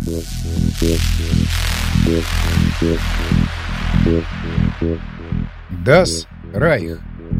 Das Reich.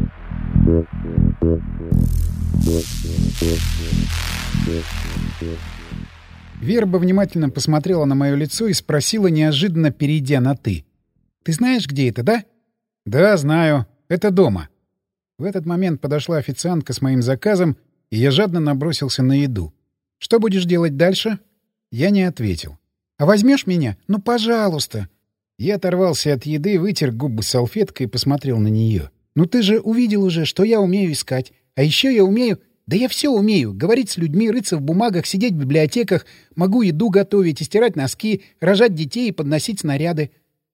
Верба внимательно посмотрела на мое лицо и спросила, неожиданно перейдя на «ты». «Ты знаешь, где это, да?» «Да, знаю. Это дома». В этот момент подошла официантка с моим заказом, и я жадно набросился на еду. «Что будешь делать дальше?» Я не ответил. «А возьмешь меня? Ну, пожалуйста!» Я оторвался от еды, вытер губы салфеткой и посмотрел на нее. «Ну ты же увидел уже, что я умею искать. А еще я умею... Да я все умею. Говорить с людьми, рыться в бумагах, сидеть в библиотеках. Могу еду готовить и стирать носки, рожать детей и подносить снаряды».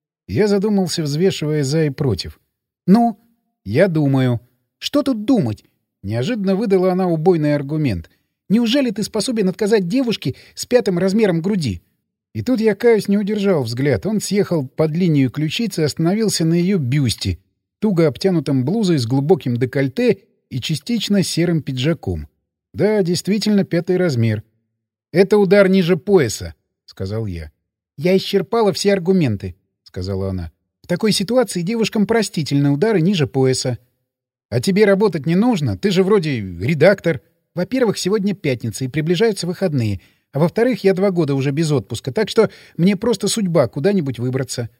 Я задумался, взвешивая за и против. «Ну?» «Я думаю». «Что тут думать?» Неожиданно выдала она убойный аргумент. «Неужели ты способен отказать девушке с 5 размером груди?» И тут я, каюсь, не удержал взгляд. Он съехал под линию ключицы и остановился на ее бюсте, туго обтянутом блузой с глубоким декольте и частично серым пиджаком. Да, действительно, 5 размер. «Это удар ниже пояса», — сказал я. «Я исчерпала все аргументы», — сказала она. «В такой ситуации девушкам простительны удары ниже пояса». «А тебе работать не нужно? Ты же вроде редактор». «Во-первых, сегодня пятница и приближаются выходные. А во-вторых, я 2 года уже без отпуска, так что мне просто судьба куда-нибудь выбраться».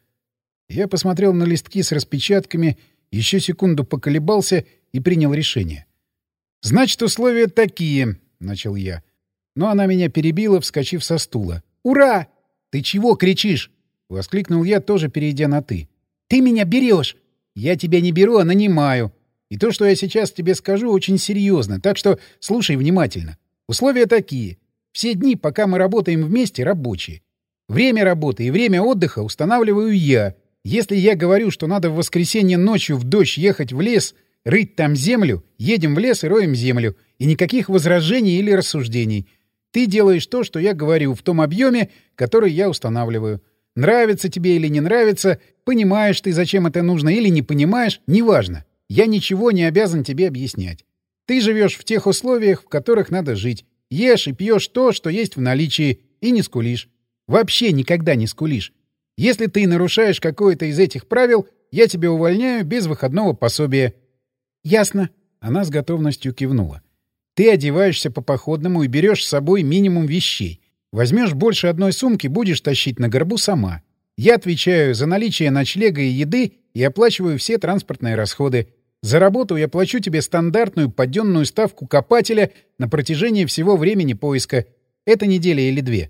Я посмотрел на листки с распечатками, еще секунду поколебался и принял решение. «Значит, условия такие», — начал я. Но она меня перебила, вскочив со стула. «Ура!» «Ты чего кричишь?» — воскликнул я, тоже перейдя на «ты». «Ты меня берешь!» «Я тебя не беру, а нанимаю. И то, что я сейчас тебе скажу, очень серьезно, так что слушай внимательно. Условия такие. Все дни, пока мы работаем вместе, рабочие. Время работы и время отдыха устанавливаю я. Если я говорю, что надо в воскресенье ночью в дождь ехать в лес, рыть там землю, едем в лес и роем землю. И никаких возражений или рассуждений. Ты делаешь то, что я говорю, в том объеме, который я устанавливаю. Нравится тебе или не нравится, понимаешь ты, зачем это нужно, или не понимаешь, неважно. Я ничего не обязан тебе объяснять. Ты живешь в тех условиях, в которых надо жить. Ешь и пьешь то, что есть в наличии, и не скулишь. Вообще никогда не скулишь. Если ты нарушаешь какое-то из этих правил, я тебя увольняю без выходного пособия». «Ясно». Она с готовностью кивнула. «Ты одеваешься по-походному и берешь с собой минимум вещей. Возьмешь больше одной сумки, будешь тащить на горбу сама. Я отвечаю за наличие ночлега и еды и оплачиваю все транспортные расходы. За работу я плачу тебе стандартную поддённую ставку копателя на протяжении всего времени поиска. Это неделя или 2.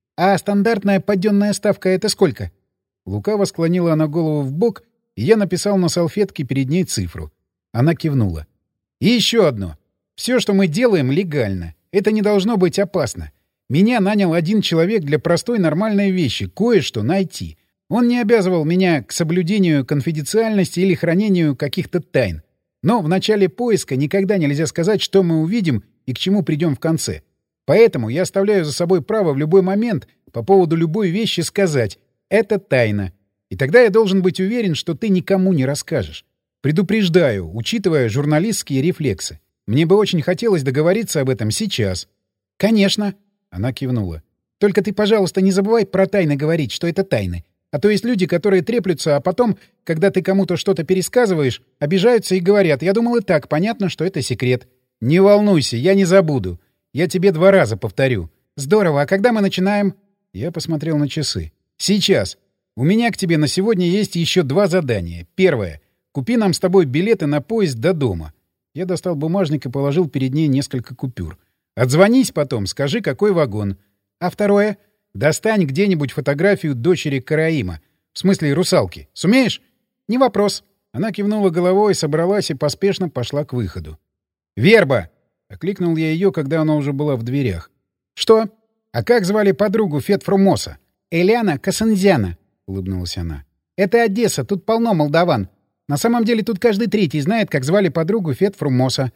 А стандартная поддённая ставка — это сколько?» Лукаво склонила она голову вбок, и я написал на салфетке перед ней цифру. Она кивнула. «И еще одно. Все, что мы делаем, легально. Это не должно быть опасно. Меня нанял один человек для простой нормальной вещи — кое-что найти. Он не обязывал меня к соблюдению конфиденциальности или хранению каких-то тайн. Но в начале поиска никогда нельзя сказать, что мы увидим и к чему придем в конце. Поэтому я оставляю за собой право в любой момент по поводу любой вещи сказать «это тайна». И тогда я должен быть уверен, что ты никому не расскажешь. Предупреждаю, учитывая журналистские рефлексы. Мне бы очень хотелось договориться об этом сейчас. «Конечно», — она кивнула. «Только ты, пожалуйста, не забывай про тайны говорить, что это тайны. А то есть люди, которые треплются, а потом, когда ты кому-то что-то пересказываешь, обижаются и говорят: я думал, и так понятно, что это секрет». «Не волнуйся, я не забуду. Я тебе 2 раза повторю». «Здорово. А когда мы начинаем?» Я посмотрел на часы. «Сейчас. У меня к тебе на сегодня есть еще 2 задания. Первое. Купи нам с тобой билеты на поезд до дома». Я достал бумажник и положил перед ней несколько купюр. «Отзвонись потом, скажи, какой вагон». «А второе?» «Достань где-нибудь фотографию дочери Караима. В смысле, русалки. Сумеешь?» «Не вопрос». Она кивнула головой, собралась и поспешно пошла к выходу. «Верба!» — окликнул я ее, когда она уже была в дверях. «Что? А как звали подругу Фет-Фрумоса?» «Элиана Касанзяна», — улыбнулась она. «Это Одесса, тут полно молдаван. На самом деле тут каждый третий знает, как звали подругу Фет-Фрумоса».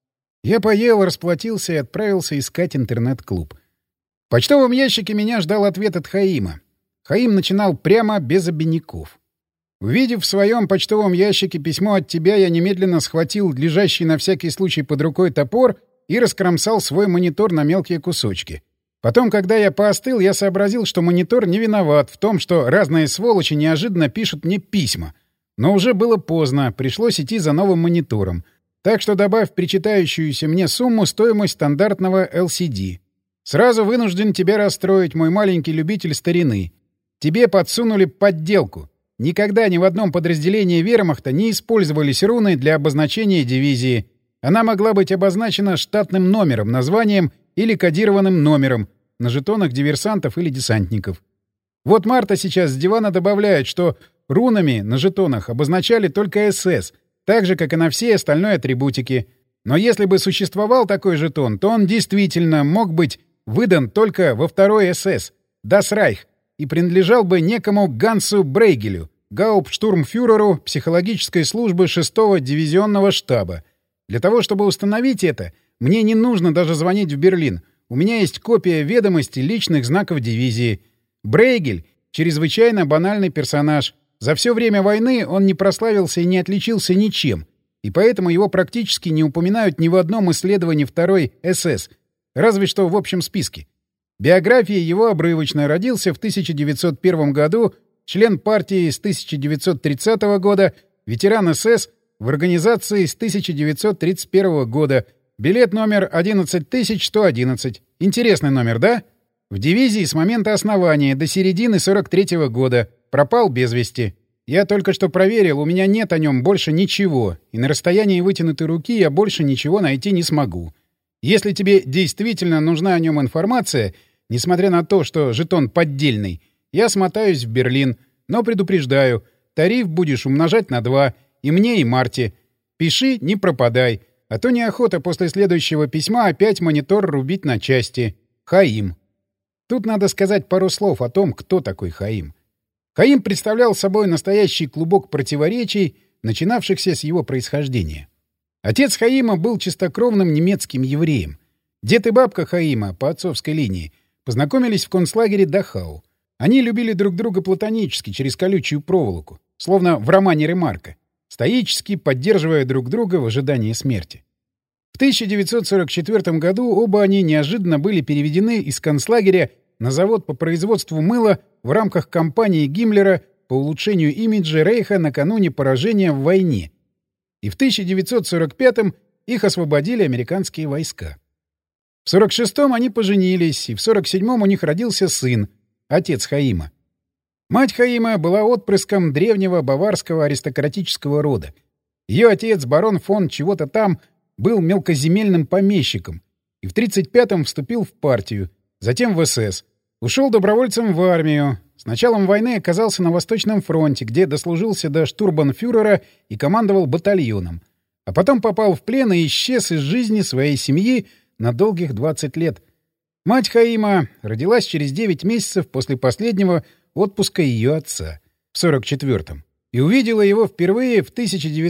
Я поел, расплатился и отправился искать интернет-клуб. В почтовом ящике меня ждал ответ от Хаима. Хаим начинал прямо, без обиняков. Увидев в своем почтовом ящике письмо от тебя, я немедленно схватил лежащий на всякий случай под рукой топор и раскромсал свой монитор на мелкие кусочки. Потом, когда я поостыл, я сообразил, что монитор не виноват в том, что разные сволочи неожиданно пишут мне письма. Но уже было поздно, пришлось идти за новым монитором. Так что добавь причитающуюся мне сумму стоимость стандартного LCD. Сразу вынужден тебя расстроить, мой маленький любитель старины. Тебе подсунули подделку. Никогда ни в одном подразделении вермахта не использовались руны для обозначения дивизии. Она могла быть обозначена штатным номером, названием или кодированным номером на жетонах диверсантов или десантников. Вот Марта сейчас с дивана добавляет, что рунами на жетонах обозначали только СС, так же, как и на всей остальной атрибутике. Но если бы существовал такой жетон, то он действительно мог быть выдан только во второй СС, Das Reich, и принадлежал бы некому Гансу Брейгелю, гауптштурмфюреру психологической службы 6-го дивизионного штаба. Для того, чтобы установить это, мне не нужно даже звонить в Берлин. У меня есть копия ведомостей личных знаков дивизии. Брейгель — чрезвычайно банальный персонаж. За все время войны он не прославился и не отличился ничем, и поэтому его практически не упоминают ни в одном исследовании второй СС, разве что в общем списке. Биография его обрывочная. Родился в 1901 году, член партии с 1930 года, ветеран СС, в организации с 1931 года. Билет номер 11111. Интересный номер, да? В дивизии с момента основания до середины 43-го года. Пропал без вести. Я только что проверил, у меня нет о нем больше ничего, и на расстоянии вытянутой руки я больше ничего найти не смогу. Если тебе действительно нужна о нем информация, несмотря на то, что жетон поддельный, я смотаюсь в Берлин, но предупреждаю, тариф будешь умножать на 2, и мне, и Марте. Пиши, не пропадай, а то неохота после следующего письма опять монитор рубить на части. Хаим. Тут надо сказать пару слов о том, кто такой Хаим. Хаим представлял собой настоящий клубок противоречий, начинавшихся с его происхождения. Отец Хаима был чистокровным немецким евреем. Дед и бабка Хаима, по отцовской линии, познакомились в концлагере Дахау. Они любили друг друга платонически, через колючую проволоку, словно в романе Ремарка, стоически поддерживая друг друга в ожидании смерти. В 1944 году оба они неожиданно были переведены из концлагеря на завод по производству мыла в рамках кампании Гиммлера по улучшению имиджа Рейха накануне поражения в войне. И в 1945-м их освободили американские войска. В 1946-м они поженились, и в 1947-м у них родился сын, отец Хаима. Мать Хаима была отпрыском древнего баварского аристократического рода. Ее отец, барон фон чего-то там, был мелкоземельным помещиком и в 1935-м вступил в партию, затем в СС. Ушел добровольцем в армию. С началом войны оказался на Восточном фронте, где дослужился до штурбанфюрера и командовал батальоном. А потом попал в плен и исчез из жизни своей семьи на долгих 20 лет. Мать Хаима родилась через 9 месяцев после последнего отпуска ее отца, в 44-м, и увидела его впервые в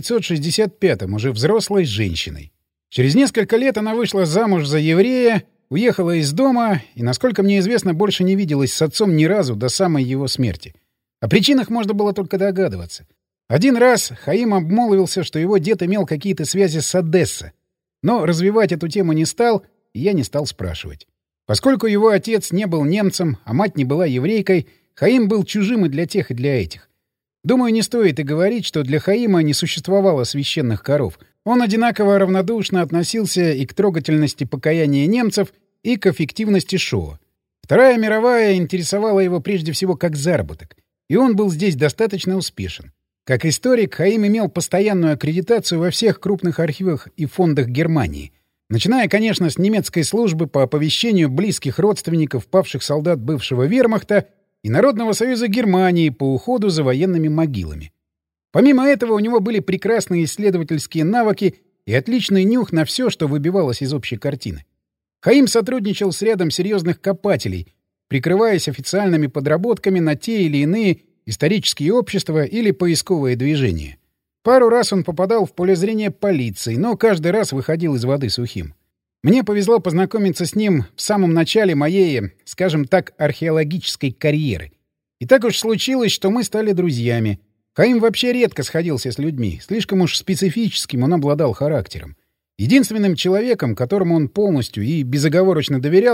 1965-м, уже взрослой женщиной. Через несколько лет она вышла замуж за еврея, уехала из дома и, насколько мне известно, больше не виделась с отцом ни разу до самой его смерти. О причинах можно было только догадываться. Один раз Хаим обмолвился, что его дед имел какие-то связи с Одессой, но развивать эту тему не стал, и я не стал спрашивать. Поскольку его отец не был немцем, а мать не была еврейкой, Хаим был чужим и для тех, и для этих. Думаю, не стоит и говорить, что для Хаима не существовало священных коров. Он одинаково равнодушно относился и к трогательности покаяния немцев, и к эффективности шоу. Вторая мировая интересовала его прежде всего как заработок, и он был здесь достаточно успешен. Как историк, Хаим имел постоянную аккредитацию во всех крупных архивах и фондах Германии, начиная, конечно, с немецкой службы по оповещению близких родственников павших солдат бывшего вермахта и Народного союза Германии по уходу за военными могилами. Помимо этого, у него были прекрасные исследовательские навыки и отличный нюх на все, что выбивалось из общей картины. Хаим сотрудничал с рядом серьезных копателей, прикрываясь официальными подработками на те или иные исторические общества или поисковые движения. Пару раз он попадал в поле зрения полиции, но каждый раз выходил из воды сухим. Мне повезло познакомиться с ним в самом начале моей, скажем так, археологической карьеры. И так уж случилось, что мы стали друзьями. Хаим вообще редко сходился с людьми, слишком уж специфическим он обладал характером. Единственным человеком, которому он полностью и безоговорочно доверял,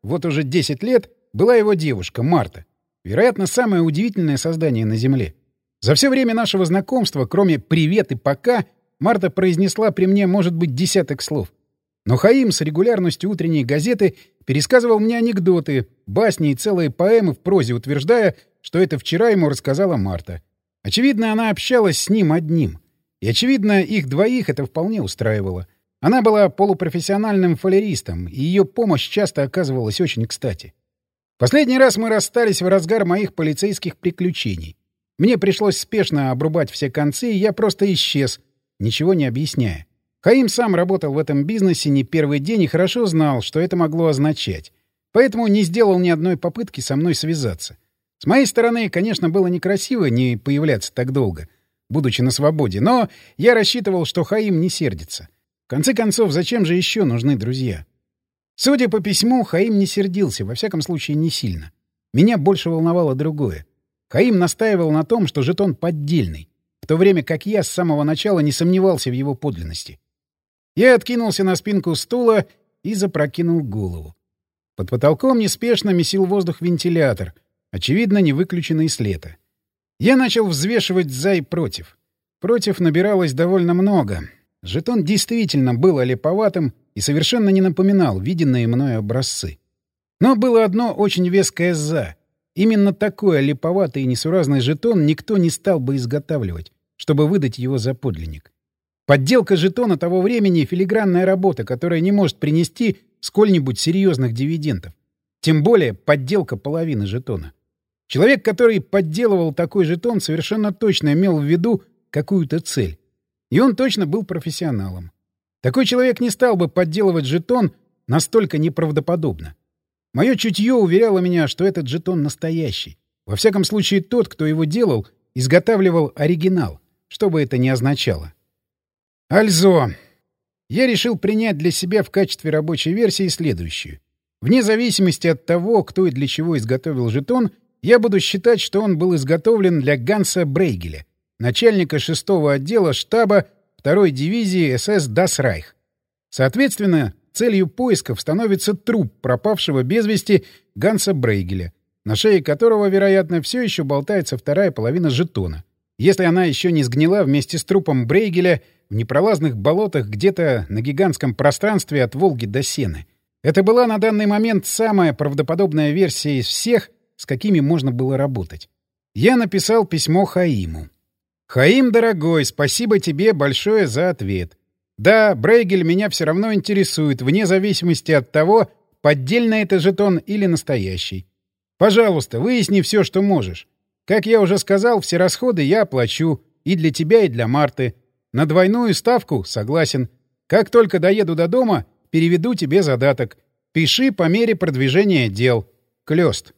вот уже 10 лет, была его девушка, Марта. Вероятно, самое удивительное создание на Земле. За все время нашего знакомства, кроме «привет» и «пока», Марта произнесла при мне, может быть, десяток слов. Но Хаим с регулярностью утренней газеты пересказывал мне анекдоты, басни и целые поэмы в прозе, утверждая, что это вчера ему рассказала Марта. Очевидно, она общалась с ним одним. И, очевидно, их двоих это вполне устраивало. Она была полупрофессиональным фалеристом, и ее помощь часто оказывалась очень кстати. Последний раз мы расстались в разгар моих полицейских приключений. Мне пришлось спешно обрубать все концы, и я просто исчез, ничего не объясняя. Хаим сам работал в этом бизнесе не первый день и хорошо знал, что это могло означать. Поэтому не сделал ни одной попытки со мной связаться. С моей стороны, конечно, было некрасиво не появляться так долго, будучи на свободе, но я рассчитывал, что Хаим не сердится. В конце концов, зачем же еще нужны друзья? Судя по письму, Хаим не сердился, во всяком случае, не сильно. Меня больше волновало другое. Хаим настаивал на том, что жетон поддельный, в то время как я с самого начала не сомневался в его подлинности. Я откинулся на спинку стула и запрокинул голову. Под потолком неспешно месил воздух вентилятор, очевидно, не выключенный с лета. Я начал взвешивать «за» и «против». Против набиралось довольно много. Жетон действительно был олиповатым и совершенно не напоминал виденные мною образцы. Но было одно очень веское «за». Именно такой олиповатый и несуразный жетон никто не стал бы изготавливать, чтобы выдать его за подлинник. Подделка жетона того времени — филигранная работа, которая не может принести сколь-нибудь серьезных дивидендов. Тем более подделка половины жетона. Человек, который подделывал такой жетон, совершенно точно имел в виду какую-то цель. И он точно был профессионалом. Такой человек не стал бы подделывать жетон настолько неправдоподобно. Мое чутье уверяло меня, что этот жетон настоящий. Во всяком случае, тот, кто его делал, изготавливал оригинал, что бы это ни означало. Альзо. Я решил принять для себя в качестве рабочей версии следующую. Вне зависимости от того, кто и для чего изготовил жетон, я буду считать, что он был изготовлен для Ганса Брейгеля, начальника 6-го отдела штаба 2-й дивизии СС «Das Reich». Соответственно, целью поисков становится труп пропавшего без вести Ганса Брейгеля, на шее которого, вероятно, все еще болтается вторая половина жетона, если она еще не сгнила вместе с трупом Брейгеля в непролазных болотах где-то на гигантском пространстве от Волги до Сены. Это была на данный момент самая правдоподобная версия из всех, с какими можно было работать. Я написал письмо Хаиму. «Хаим, дорогой, спасибо тебе большое за ответ. Да, Брейгель меня все равно интересует, вне зависимости от того, поддельный это жетон или настоящий. Пожалуйста, выясни все, что можешь. Как я уже сказал, все расходы я оплачу. И для тебя, и для Марты. На двойную ставку согласен. Как только доеду до дома, переведу тебе задаток. Пиши по мере продвижения дел. Клёст».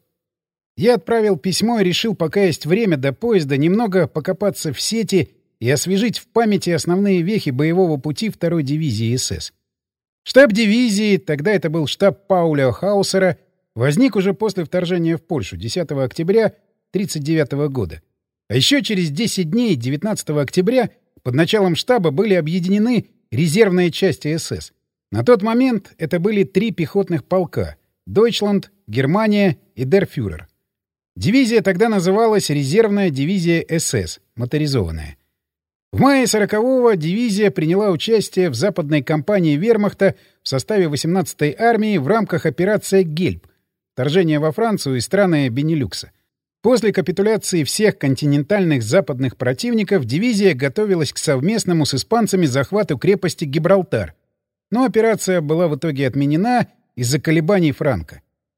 Я отправил письмо и решил, пока есть время до поезда, немного покопаться в сети и освежить в памяти основные вехи боевого пути 2-й дивизии СС. Штаб дивизии, тогда это был штаб Пауля Хаусера, возник уже после вторжения в Польшу 10 октября 1939 года. А еще через 10 дней, 19 октября, под началом штаба были объединены резервные части СС. На тот момент это были 3 пехотных полка — Дойчланд, Германия и Дер Фюрер. Дивизия тогда называлась резервная дивизия СС, моторизованная. В мае 40-го дивизия приняла участие в западной кампании вермахта в составе 18-й армии в рамках операции «Гельб» — вторжение во Францию и страны Бенилюкса. После капитуляции всех континентальных западных противников дивизия готовилась к совместному с испанцами захвату крепости Гибралтар. Но операция была в итоге отменена из-за колебаний Франко.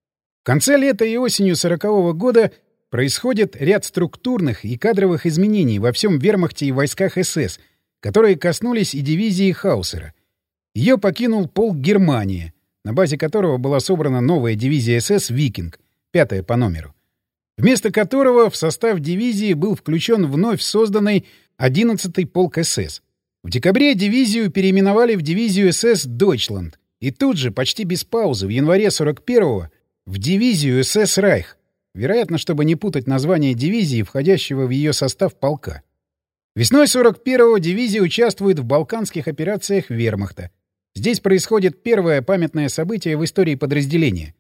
В конце лета и осенью 40-го года происходит ряд структурных и кадровых изменений во всем вермахте и войсках СС, которые коснулись и дивизии Хаусера. Ее покинул полк Германия, на базе которого была собрана новая дивизия СС «Викинг», 5-я по номеру, вместо которого в состав дивизии был включен вновь созданный 11-й полк СС. В декабре дивизию переименовали в дивизию СС «Дойчланд», и тут же, почти без паузы, в январе 41-го в дивизию СС «Райх», вероятно, чтобы не путать название дивизии, входящего в ее состав полка. Весной 41-го дивизия участвует в балканских операциях вермахта. Здесь происходит первое памятное событие в истории подразделения.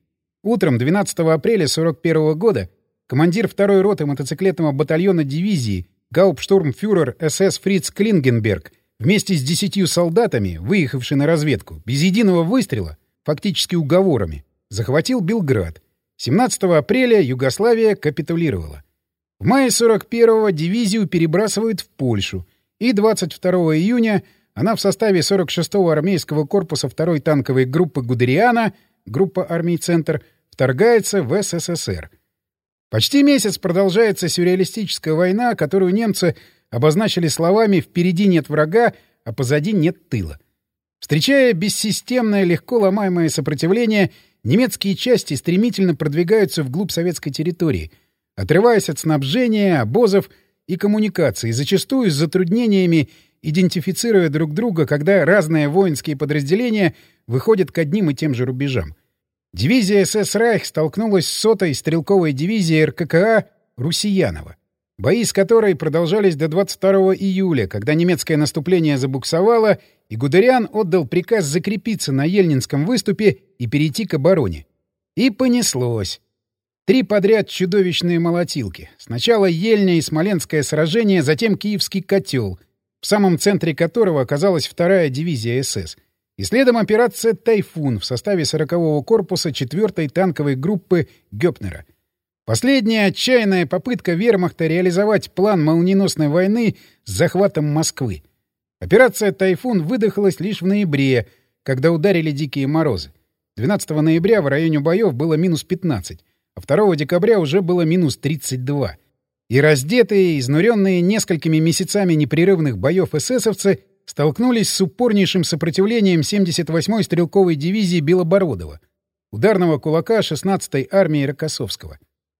Утром 12 апреля 1941 года командир 2-й роты мотоциклетного батальона дивизии гауптштурмфюрер СС Фриц Клингенберг вместе с 10 солдатами, выехавший на разведку, без единого выстрела, фактически уговорами, захватил Белград. 17 апреля Югославия капитулировала. В мае 41-го дивизию перебрасывают в Польшу, и 22 июня она в составе 46-го армейского корпуса 2-й танковой группы Гудериана, группа армий «Центр», вторгается в СССР. Почти месяц продолжается сюрреалистическая война, которую немцы обозначили словами «впереди нет врага, а позади нет тыла». Встречая бессистемное, легко ломаемое сопротивление, немецкие части стремительно продвигаются вглубь советской территории, отрываясь от снабжения, обозов и коммуникаций, зачастую с затруднениями, идентифицируя друг друга, когда разные воинские подразделения выходят к одним и тем же рубежам. Дивизия СС «Райх» столкнулась с 100-й стрелковой дивизией РККА «Русиянова», бои с которой продолжались до 22 июля, когда немецкое наступление забуксовало, и Гудериан отдал приказ закрепиться на Ельнинском выступе и перейти к обороне. И понеслось. 3 подряд чудовищные молотилки. Сначала Ельня и Смоленское сражение, затем Киевский котел, в самом центре которого оказалась 2-я дивизия СС. И следом операция «Тайфун» в составе 40-го корпуса 4-й танковой группы Гёпнера. Последняя отчаянная попытка вермахта реализовать план молниеносной войны с захватом Москвы. Операция «Тайфун» выдохлась лишь в ноябре, когда ударили дикие морозы. 12 ноября в районе боев было минус 15, а 2 декабря уже было минус 32. И раздетые, изнуренные несколькими месяцами непрерывных боев эсэсовцы столкнулись с упорнейшим сопротивлением 78-й стрелковой дивизии Белобородова, ударного кулака 16-й армии Рокоссовского.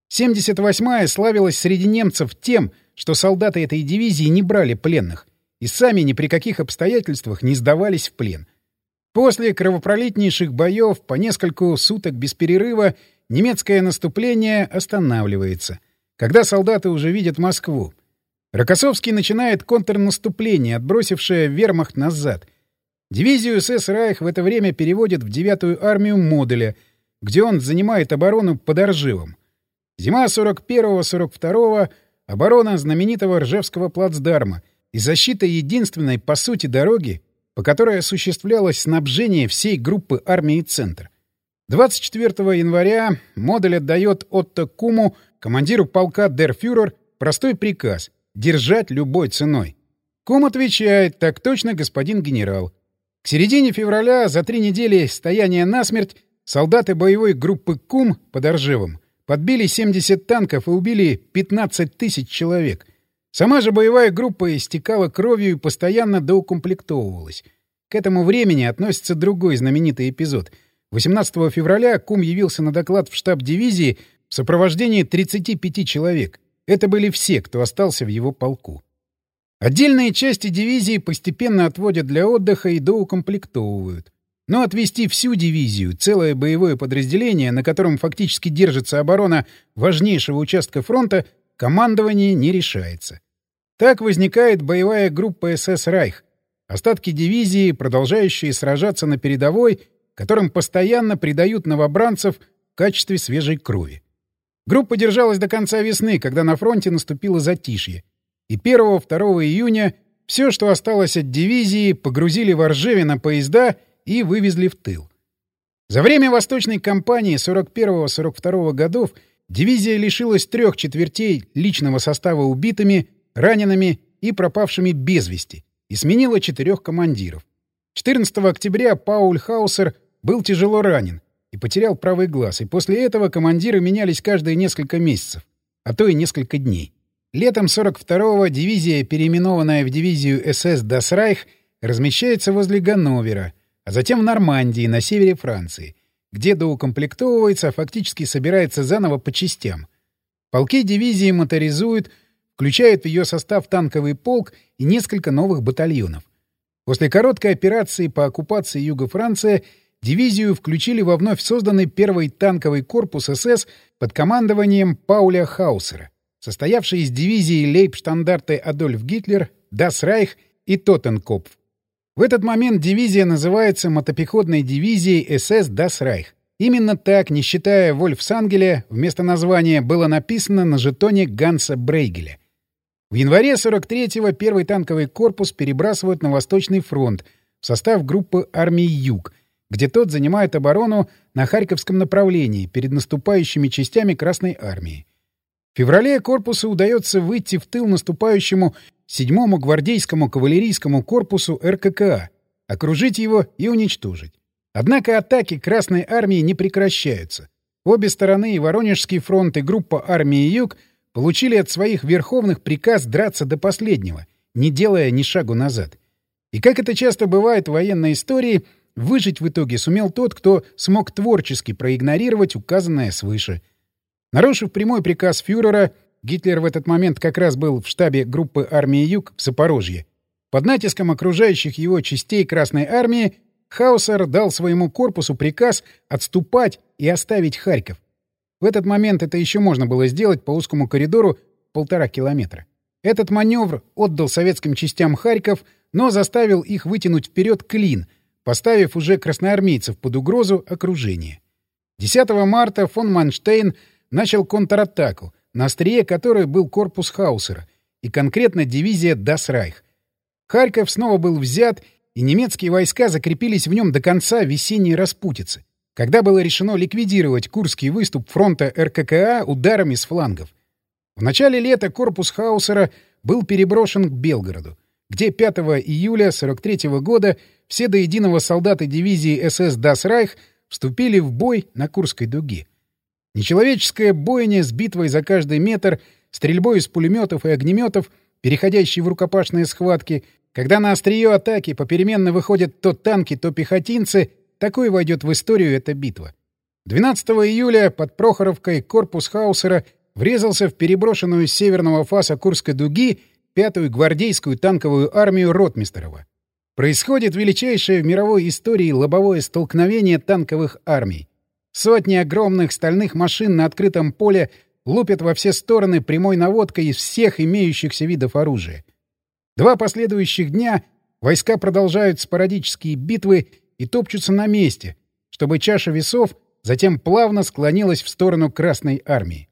78-я славилась среди немцев тем, что солдаты этой дивизии не брали пленных и сами ни при каких обстоятельствах не сдавались в плен. После кровопролитнейших боев по несколько суток без перерыва немецкое наступление останавливается, когда солдаты уже видят Москву. Рокоссовский начинает контрнаступление, отбросившее вермахт назад. Дивизию СС «Райх» в это время переводят в 9-ю армию Моделя, где он занимает оборону под Оржевом. Зима 41-42 — оборона знаменитого Ржевского плацдарма и защита единственной, по сути, дороги, по которой осуществлялось снабжение всей группы армии «Центр». 24 января Модель отдает Отто Куму, командиру полка «Дер фюрер», простой приказ — держать любой ценой. Кум отвечает: «Так точно, господин генерал». К середине февраля, за 3 недели стояния насмерть, солдаты боевой группы Кум под Оржевом подбили 70 танков и убили 15 тысяч человек. Сама же боевая группа истекала кровью и постоянно доукомплектовывалась. К этому времени относится другой знаменитый эпизод. 18 февраля Кум явился на доклад в штаб дивизии в сопровождении 35 человек. Это были все, кто остался в его полку. Отдельные части дивизии постепенно отводят для отдыха и доукомплектовывают. Но отвести всю дивизию, целое боевое подразделение, на котором фактически держится оборона важнейшего участка фронта, командование не решается. Так возникает боевая группа СС «Райх», остатки дивизии, продолжающие сражаться на передовой, которым постоянно придают новобранцев в качестве свежей крови. Группа держалась до конца весны, когда на фронте наступило затишье. И 1-2 июня все, что осталось от дивизии, погрузили в Оржеве на поезда и вывезли в тыл. За время Восточной кампании 41-42 годов дивизия лишилась 3/4 личного состава убитыми, ранеными и пропавшими без вести и сменила 4 командиров. 14 октября Пауль Хаусер был тяжело ранен и потерял правый глаз, и после этого командиры менялись каждые несколько месяцев, а то и несколько дней. Летом 42-го дивизия, переименованная в дивизию СС «Das Reich», размещается возле Ганновера, а затем в Нормандии, на севере Франции, где доукомплектовывается, а фактически собирается заново по частям. Полки дивизии моторизуют, включают в ее состав танковый полк и несколько новых батальонов. После короткой операции по оккупации юга Франции дивизию включили во вновь созданный 1-й танковый корпус СС под командованием Пауля Хаусера, состоявший из дивизии лейбштандарты Адольф Гитлер, Das Reich и Totenkopf. В этот момент дивизия называется мотопехотной дивизией СС Das Reich. Именно так, не считая Вольфсангеля, вместо названия было написано на жетоне Ганса Брейгеля. В январе 43-го первый танковый корпус перебрасывают на Восточный фронт в состав группы армий Юг, где тот занимает оборону на Харьковском направлении перед наступающими частями Красной армии. В феврале корпусу удается выйти в тыл наступающему 7-му гвардейскому кавалерийскому корпусу РККА, окружить его и уничтожить. Однако атаки Красной армии не прекращаются. Обе стороны, и Воронежский фронт, и группа армии Юг, получили от своих верховных приказ драться до последнего, не делая ни шагу назад. И как это часто бывает в военной истории, выжить в итоге сумел тот, кто смог творчески проигнорировать указанное свыше. Нарушив прямой приказ фюрера, Гитлер в этот момент как раз был в штабе группы армии Юг в Запорожье. Под натиском окружающих его частей Красной армии Хаусер дал своему корпусу приказ отступать и оставить Харьков. В этот момент это еще можно было сделать по узкому коридору 1,5 километра. Этот маневр отдал советским частям Харьков, но заставил их вытянуть вперед клин, поставив уже красноармейцев под угрозу окружения. 10 марта фон Манштейн начал контратаку, на острие которой был корпус Хаусера и конкретно дивизия Das Reich. Харьков снова был взят, и немецкие войска закрепились в нем до конца весенней распутицы, когда было решено ликвидировать Курский выступ фронта РККА ударами с флангов. В начале лета корпус Хаусера был переброшен к Белгороду, где 5 июля 1943 года все до единого солдаты дивизии СС Das Reich вступили в бой на Курской дуге. Нечеловеческая бойня с битвой за каждый метр, стрельбой из пулеметов и огнеметов, переходящей в рукопашные схватки, когда на острие атаки попеременно выходят то танки, то пехотинцы, такой войдет в историю эта битва. 12 июля под Прохоровкой корпус Хаусера врезался в переброшенную с северного фаса Курской дуги 5-ю гвардейскую танковую армию Ротмистрова. Происходит величайшее в мировой истории лобовое столкновение танковых армий. Сотни огромных стальных машин на открытом поле лупят во все стороны прямой наводкой из всех имеющихся видов оружия. 2 последующих дня войска продолжают спорадические битвы и топчутся на месте, чтобы чаша весов затем плавно склонилась в сторону Красной армии.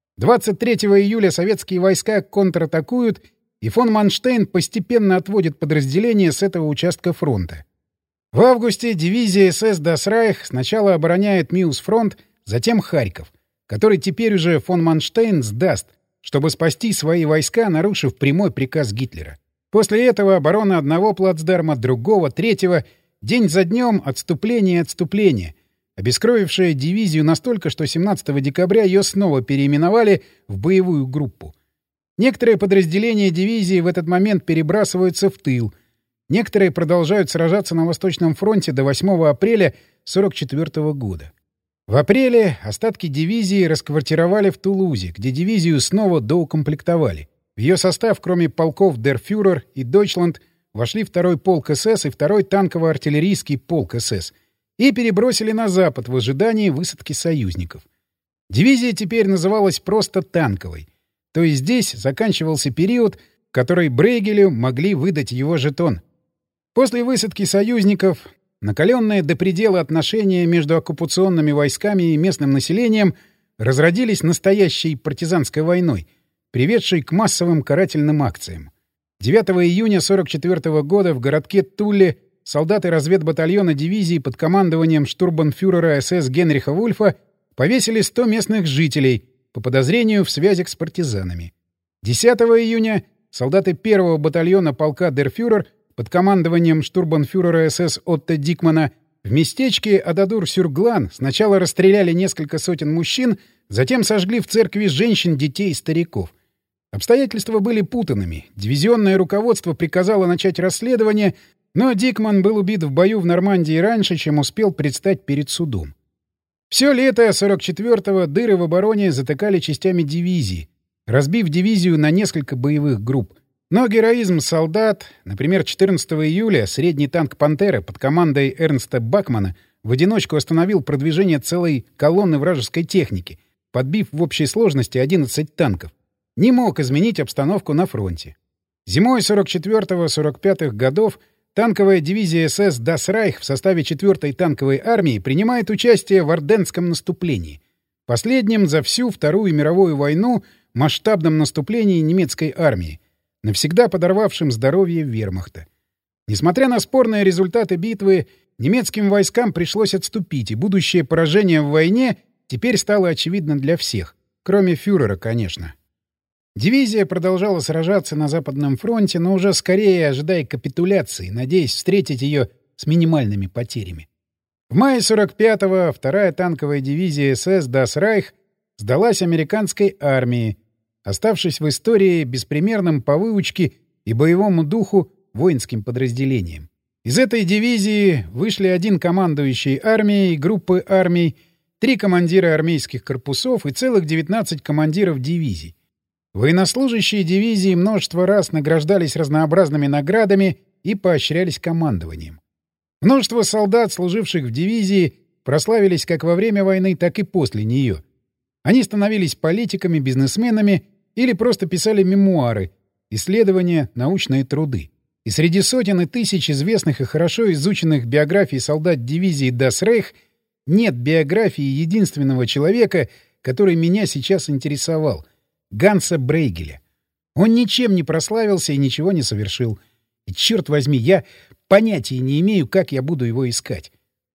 23 июля советские войска контратакуют, и фон Манштейн постепенно отводит подразделения с этого участка фронта. В августе дивизия СС Das Reich сначала обороняет Миус-фронт, затем Харьков, который теперь уже фон Манштейн сдаст, чтобы спасти свои войска, нарушив прямой приказ Гитлера. После этого оборона одного плацдарма, другого, третьего, день за днем отступление и отступление, обескровившее дивизию настолько, что 17 декабря ее снова переименовали в боевую группу. Некоторые подразделения дивизии в этот момент перебрасываются в тыл, некоторые продолжают сражаться на Восточном фронте до 8 апреля 1944 года. В апреле остатки дивизии расквартировали в Тулузе, где дивизию снова доукомплектовали. В ее состав, кроме полков Der Führer и Deutschland, вошли 2-й полк СС и 2-й танково-артиллерийский полк СС и перебросили на запад в ожидании высадки союзников. Дивизия теперь называлась просто танковой, то есть здесь заканчивался период, в который Брейгелю могли выдать его жетон. После высадки союзников накаленные до предела отношения между оккупационными войсками и местным населением разродились настоящей партизанской войной, приведшей к массовым карательным акциям. 9 июня 1944 года в городке Тулле солдаты разведбатальона дивизии под командованием штурмбанфюрера СС Генриха Вульфа повесили 100 местных жителей по подозрению в связях с партизанами. 10 июня солдаты 1-го батальона полка Der Führer под командованием штурмбанфюрера СС Отто Дикмана в местечке Ададур-Сюрглан сначала расстреляли несколько сотен мужчин, затем сожгли в церкви женщин, детей и стариков. Обстоятельства были путанными. Дивизионное руководство приказало начать расследование, но Дикман был убит в бою в Нормандии раньше, чем успел предстать перед судом. Все лето 44-го дыры в обороне затыкали частями дивизии, разбив дивизию на несколько боевых групп. Но героизм солдат, например, 14 июля средний танк «Пантера» под командой Эрнста Бакмана в одиночку остановил продвижение целой колонны вражеской техники, подбив в общей сложности 11 танков, не мог изменить обстановку на фронте. Зимой 44-45 годов танковая дивизия СС «Das Reich» в составе 4-й танковой армии принимает участие в Арденнском наступлении, последнем за всю Вторую мировую войну масштабном наступлении немецкой армии, навсегда подорвавшем здоровье вермахта. Несмотря на спорные результаты битвы, немецким войскам пришлось отступить, и будущее поражение в войне теперь стало очевидно для всех, кроме фюрера, конечно. Дивизия продолжала сражаться на Западном фронте, но уже скорее ожидая капитуляции, надеясь встретить ее с минимальными потерями. В мае 45-го 2-я танковая дивизия СС «Das Reich» сдалась американской армии, оставшись в истории беспримерным по выучке и боевому духу воинским подразделением. Из этой дивизии вышли один командующий армией, группы армий, 3 командира армейских корпусов и целых 19 командиров дивизий. Военнослужащие дивизии множество раз награждались разнообразными наградами и поощрялись командованием. Множество солдат, служивших в дивизии, прославились как во время войны, так и после нее. Они становились политиками, бизнесменами или просто писали мемуары, исследования, научные труды. И среди сотен и тысяч известных и хорошо изученных биографий солдат дивизии «Das Reich» нет биографии единственного человека, который меня сейчас интересовал — Ганса Брейгеля. Он ничем не прославился и ничего не совершил. И, черт возьми, я понятия не имею, как я буду его искать.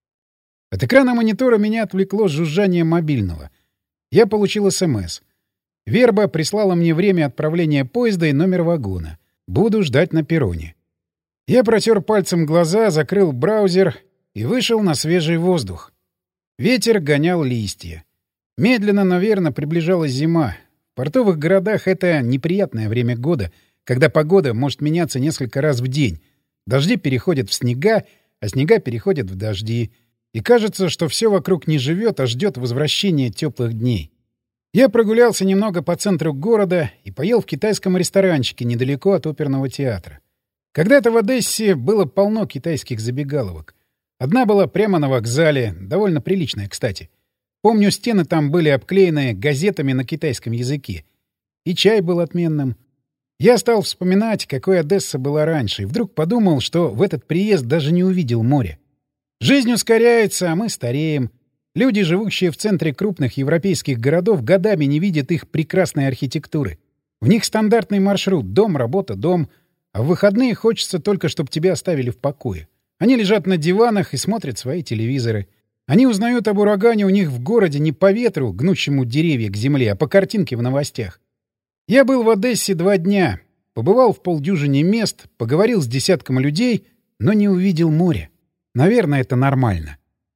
От экрана монитора меня отвлекло жужжание мобильного. Я получил СМС. Верба прислала мне время отправления поезда и номер вагона. Буду ждать на перроне. Я протер пальцем глаза, закрыл браузер и вышел на свежий воздух. Ветер гонял листья. Медленно, но верно приближалась зима. В портовых городах это неприятное время года, когда погода может меняться несколько раз в день. Дожди переходят в снега, а снега переходят в дожди. И кажется, что все вокруг не живет, а ждет возвращения теплых дней. Я прогулялся немного по центру города и поел в китайском ресторанчике недалеко от оперного театра. Когда-то в Одессе было полно китайских забегаловок. Одна была прямо на вокзале, довольно приличная, кстати. Помню, стены там были обклеены газетами на китайском языке. И чай был отменным. Я стал вспоминать, какой Одесса была раньше, и вдруг подумал, что в этот приезд даже не увидел моря. Жизнь ускоряется, а мы стареем. Люди, живущие в центре крупных европейских городов, годами не видят их прекрасной архитектуры. В них стандартный маршрут — дом, работа, дом. А в выходные хочется только, чтобы тебя оставили в покое. Они лежат на диванах и смотрят свои телевизоры. Они узнают об урагане у них в городе не по ветру, гнущему деревья к земле, а по картинке в новостях. Я был в Одессе 2 дня, побывал в полдюжине мест, поговорил с десятком людей, но не увидел моря. Наверное, это нормально.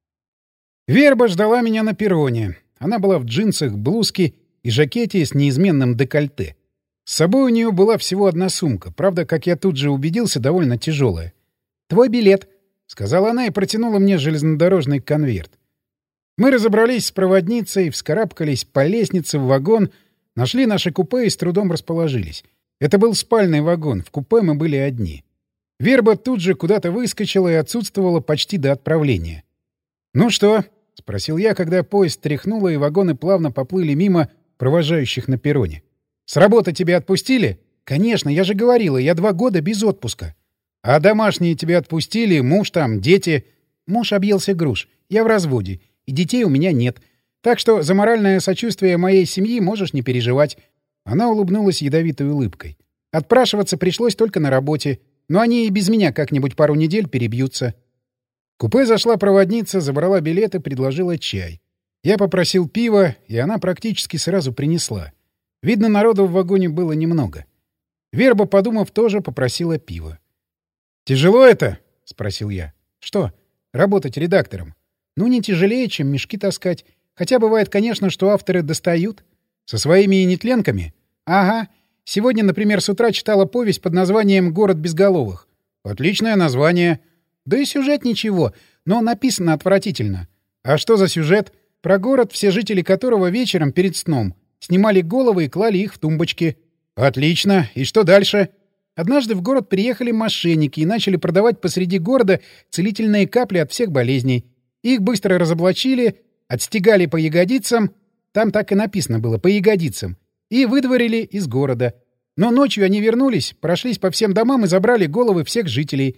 Верба ждала меня на перроне. Она была в джинсах, блузке и жакете с неизменным декольте. С собой у нее была всего одна сумка, правда, как я тут же убедился, довольно тяжелая. «Твой билет», — сказала она и протянула мне железнодорожный конверт. Мы разобрались с проводницей, вскарабкались по лестнице в вагон, нашли наше купе и с трудом расположились. Это был спальный вагон, в купе мы были одни. Верба тут же куда-то выскочила и отсутствовала почти до отправления. «Ну что?» — спросил я, когда поезд тряхнуло, и вагоны плавно поплыли мимо провожающих на перроне. «С работы тебя отпустили?» «Конечно, я же говорила, я 2 года без отпуска». «А домашние тебя отпустили? Муж там, дети?» «Муж объелся груш. Я в разводе. И детей у меня нет. Так что за моральное сочувствие моей семьи можешь не переживать». Она улыбнулась ядовитой улыбкой. «Отпрашиваться пришлось только на работе. Но они и без меня как-нибудь пару недель перебьются». В купе зашла проводница, забрала билеты, предложила чай. Я попросил пива, и она практически сразу принесла. Видно, народу в вагоне было немного. Верба, подумав, тоже попросила пива. «Тяжело это?» — спросил я. «Что? Работать редактором?» «Ну, не тяжелее, чем мешки таскать. Хотя бывает, конечно, что авторы достают. Со своими нетленками?» «Ага. Сегодня, например, с утра читала повесть под названием «Город безголовых». «Отличное название». «Да и сюжет ничего, но написано отвратительно». «А что за сюжет?» «Про город, все жители которого вечером перед сном снимали головы и клали их в тумбочки». «Отлично. И что дальше?» Однажды в город приехали мошенники и начали продавать посреди города целительные капли от всех болезней. Их быстро разоблачили, отстегали по ягодицам, там так и написано было «по ягодицам», и выдворили из города. Но ночью они вернулись, прошлись по всем домам и забрали головы всех жителей.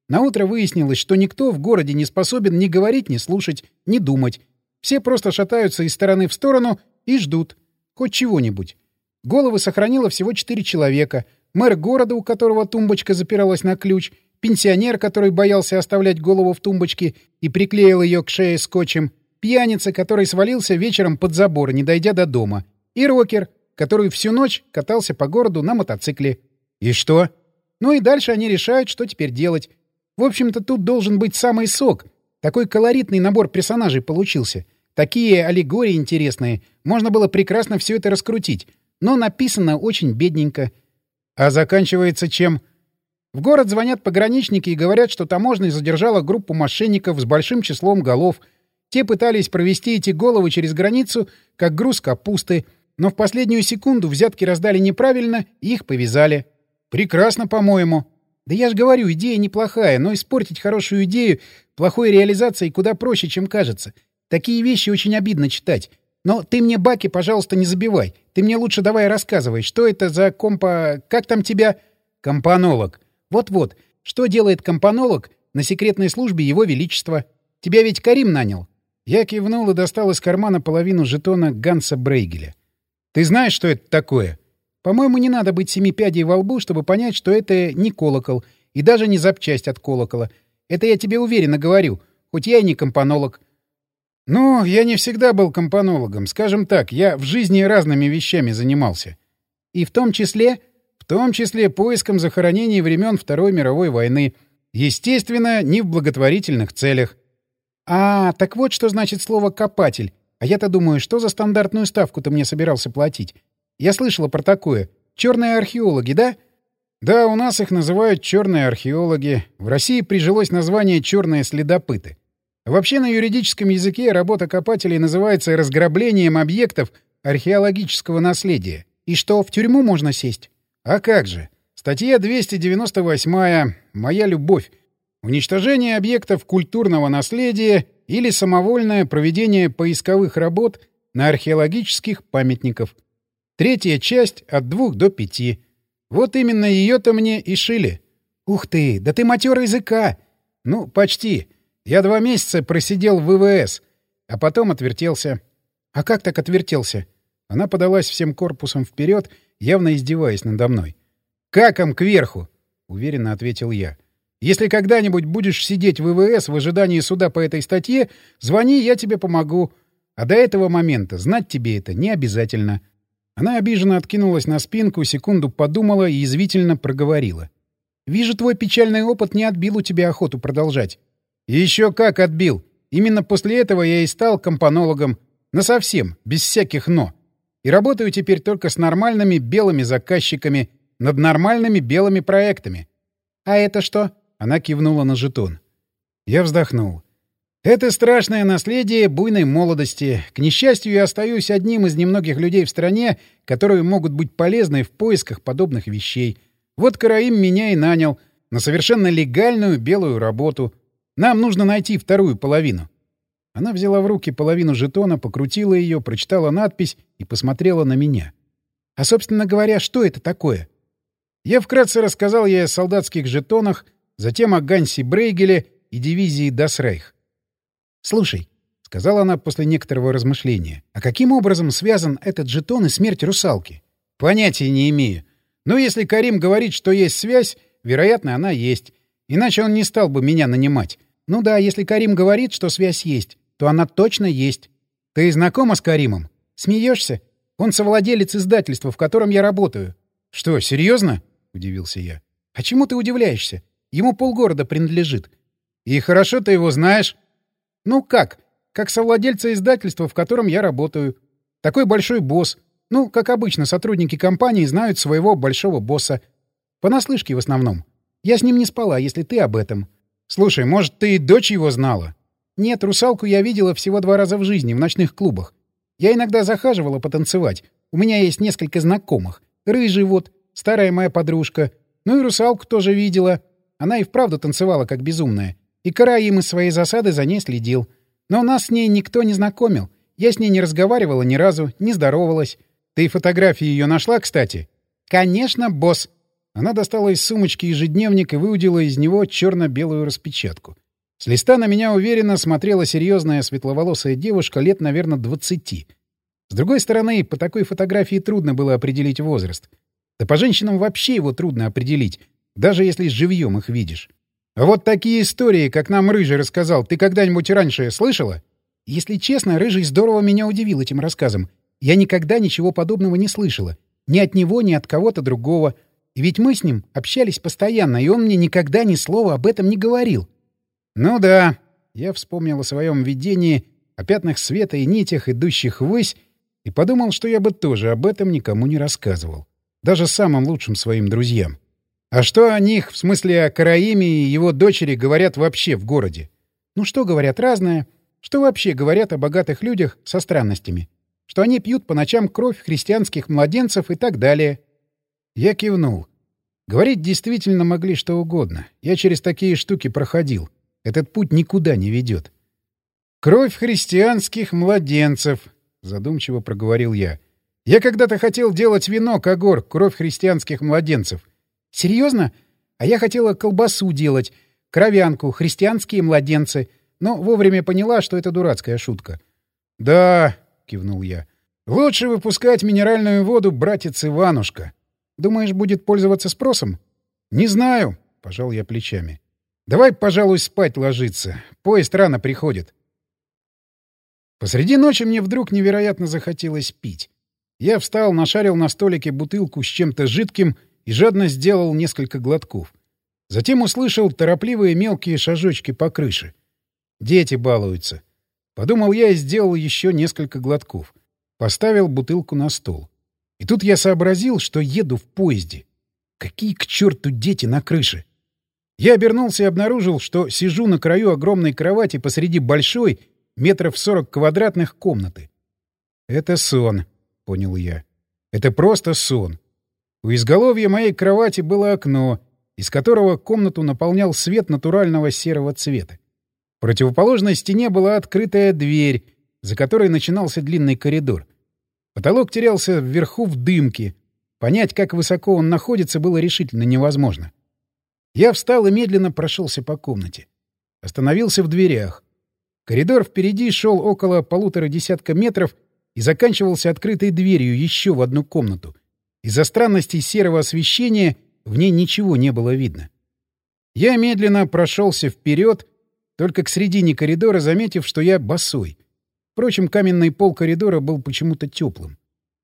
Наутро выяснилось, что никто в городе не способен ни говорить, ни слушать, ни думать. Все просто шатаются из стороны в сторону и ждут. Хоть чего-нибудь. Головы сохранило всего 4 человека. Мэр города, у которого тумбочка запиралась на ключ, пенсионер, который боялся оставлять голову в тумбочке и приклеил ее к шее скотчем, пьяница, который свалился вечером под забор, не дойдя до дома, и рокер, который всю ночь катался по городу на мотоцикле. И что? Ну и дальше они решают, что теперь делать. В общем-то, тут должен быть самый сок. Такой колоритный набор персонажей получился. Такие аллегории интересные. Можно было прекрасно все это раскрутить. Но написано очень бедненько. А заканчивается чем? В город звонят пограничники и говорят, что таможня задержала группу мошенников с большим числом голов. Те пытались провести эти головы через границу, как груз капусты, но в последнюю секунду взятки раздали неправильно и их повязали. Прекрасно, по-моему. Да я же говорю, идея неплохая, но испортить хорошую идею плохой реализацией куда проще, чем кажется. Такие вещи очень обидно читать. Но ты мне баки, пожалуйста, не забивай. Ты мне лучше давай рассказывай, что это за Как там тебя? Компонолог. Вот-вот. Что делает компонолог на секретной службе Его Величества? Тебя ведь Карим нанял. Я кивнул и достал из кармана половину жетона Ганса Брейгеля. Ты знаешь, что это такое? По-моему, не надо быть 7 пядей во лбу, чтобы понять, что это не колокол и даже не запчасть от колокола. Это я тебе уверенно говорю, хоть я и не компонолог. Ну, я не всегда был компонологом. Скажем так, я в жизни разными вещами занимался. И в том числе поиском захоронений времен Второй мировой войны. Естественно, не в благотворительных целях. А, так вот что значит слово «копатель». А я-то думаю, что за стандартную ставку ты мне собирался платить? Я слышала про такое. Черные археологи, да? Да, у нас их называют черные археологи. В России прижилось название черные следопыты. Вообще на юридическом языке работа копателей называется разграблением объектов археологического наследия. И что, в тюрьму можно сесть? А как же? Статья 298 «Моя любовь». Уничтожение объектов культурного наследия или самовольное проведение поисковых работ на археологических памятниках. 3-я часть от 2 до 5. Вот именно ее-то мне и шили. Ух ты, да ты матёр языка! Ну, почти. Я 2 месяца просидел в ВВС, а потом отвертелся. А как так отвертелся? Она подалась всем корпусом вперед, явно издеваясь надо мной. «Каком кверху?» — уверенно ответил я. «Если когда-нибудь будешь сидеть в ВВС в ожидании суда по этой статье, звони, я тебе помогу. А до этого момента знать тебе это не обязательно». Она обиженно откинулась на спинку, секунду подумала и язвительно проговорила. «Вижу, твой печальный опыт не отбил у тебя охоту продолжать». «И еще как отбил. Именно после этого я и стал компонологом. Насовсем, без всяких «но». И работаю теперь только с нормальными белыми заказчиками над нормальными белыми проектами». «А это что?» — она кивнула на жетон. Я вздохнул. «Это страшное наследие буйной молодости. К несчастью, я остаюсь одним из немногих людей в стране, которые могут быть полезны в поисках подобных вещей. Вот Караим меня и нанял на совершенно легальную белую работу. Нам нужно найти вторую половину». Она взяла в руки половину жетона, покрутила ее, прочитала надпись и посмотрела на меня. «А, собственно говоря, что это такое?» Я вкратце рассказал ей о солдатских жетонах, затем о Гансе Брейгеле и дивизии «Das Reich». «Слушай», — сказала она после некоторого размышления, — «а каким образом связан этот жетон и смерть русалки?» «Понятия не имею. Но если Карим говорит, что есть связь, вероятно, она есть. Иначе он не стал бы меня нанимать. Ну да, если Карим говорит, что связь есть, то она точно есть. Ты знакома с Каримом? Смеешься? Он совладелец издательства, в котором я работаю». «Что, серьезно?» — удивился я. «А чему ты удивляешься? Ему полгорода принадлежит». «И хорошо ты его знаешь?» «Ну как? Как совладельца издательства, в котором я работаю. Такой большой босс. Ну, как обычно, сотрудники компании знают своего большого босса. Понаслышке в основном. Я с ним не спала, если ты об этом». «Слушай, может, ты и дочь его знала?» «Нет, русалку я видела всего 2 раза в жизни, в ночных клубах. Я иногда захаживала потанцевать. У меня есть несколько знакомых. Рыжий вот, старая моя подружка. Ну и русалку тоже видела. Она и вправду танцевала, как безумная. И Караим из своей засады за ней следил. Но нас с ней никто не знакомил. Я с ней не разговаривала ни разу, не здоровалась. Ты фотографии ее нашла, кстати?» «Конечно, босс». Она достала из сумочки ежедневник и выудила из него черно-белую распечатку. С листа на меня уверенно смотрела серьезная светловолосая девушка лет, наверное, 20. С другой стороны, по такой фотографии трудно было определить возраст. Да по женщинам вообще его трудно определить, даже если живьем их видишь. А вот такие истории, как нам Рыжий рассказал, ты когда-нибудь раньше слышала? Если честно, Рыжий здорово меня удивил этим рассказом. Я никогда ничего подобного не слышала. Ни от него, ни от кого-то другого. И ведь мы с ним общались постоянно, и он мне никогда ни слова об этом не говорил. Ну да, я вспомнил о своем видении, о пятнах света и нитях, идущих ввысь, и подумал, что я бы тоже об этом никому не рассказывал. Даже самым лучшим своим друзьям. А что о них, в смысле о Караиме и его дочери, говорят вообще в городе? Ну что говорят, разное. Что вообще говорят о богатых людях со странностями? Что они пьют по ночам кровь христианских младенцев и так далее. Я кивнул. Говорить действительно могли что угодно. Я через такие штуки проходил. Этот путь никуда не ведет. «Кровь христианских младенцев», — задумчиво проговорил я. «Я когда-то хотел делать вино, Когор, кровь христианских младенцев». «Серьезно? А я хотела колбасу делать, кровянку, христианские младенцы, но вовремя поняла, что это дурацкая шутка». «Да», — кивнул я, — «лучше выпускать минеральную воду, братец Иванушка». «Думаешь, будет пользоваться спросом?» «Не знаю», — пожал я плечами. «Давай, пожалуй, спать ложиться. Поезд рано приходит». Посреди ночи мне вдруг невероятно захотелось пить. Я встал, нашарил на столике бутылку с чем-то жидким и жадно сделал несколько глотков. Затем услышал торопливые мелкие шажочки по крыше. Дети балуются. Подумал я и сделал еще несколько глотков. Поставил бутылку на стол. И тут я сообразил, что еду в поезде. Какие к черту дети на крыше? Я обернулся и обнаружил, что сижу на краю огромной кровати посреди большой, метров 40 квадратных комнаты. Это сон, понял я. Это просто сон. У изголовья моей кровати было окно, из которого комнату наполнял свет натурального серого цвета. В противоположной стене была открытая дверь, за которой начинался длинный коридор. Потолок терялся вверху в дымке. Понять, как высоко он находится, было решительно невозможно. Я встал и медленно прошелся по комнате. Остановился в дверях. Коридор впереди шел около 1,5 метров и заканчивался открытой дверью еще в одну комнату. Из-за странностей серого освещения в ней ничего не было видно. Я медленно прошелся вперед, только к середине коридора заметив, что я босой. Впрочем, каменный пол коридора был почему-то теплым.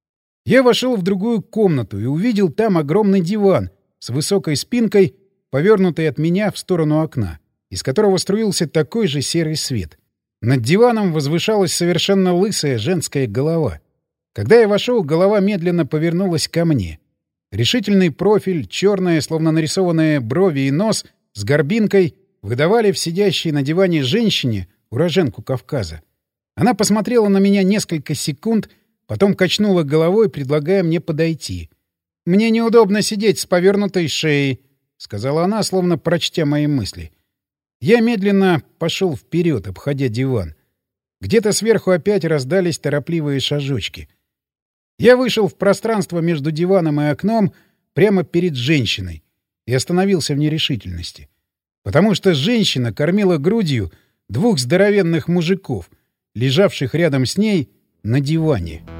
Я вошел в другую комнату и увидел там огромный диван с высокой спинкой, повернутый от меня в сторону окна, из которого струился такой же серый свет. Над диваном возвышалась совершенно лысая женская голова. Когда я вошел, голова медленно повернулась ко мне. Решительный профиль, черные, словно нарисованные брови и нос с горбинкой выдавали в сидящей на диване женщине уроженку Кавказа. Она посмотрела на меня несколько секунд, потом качнула головой, предлагая мне подойти. «Мне неудобно сидеть с повернутой шеей», — сказала она, словно прочтя мои мысли. Я медленно пошел вперед, обходя диван. Где-то сверху опять раздались торопливые шажочки. Я вышел в пространство между диваном и окном прямо перед женщиной и остановился в нерешительности. Потому что женщина кормила грудью 2 здоровенных мужиков, лежавших рядом с ней на диване.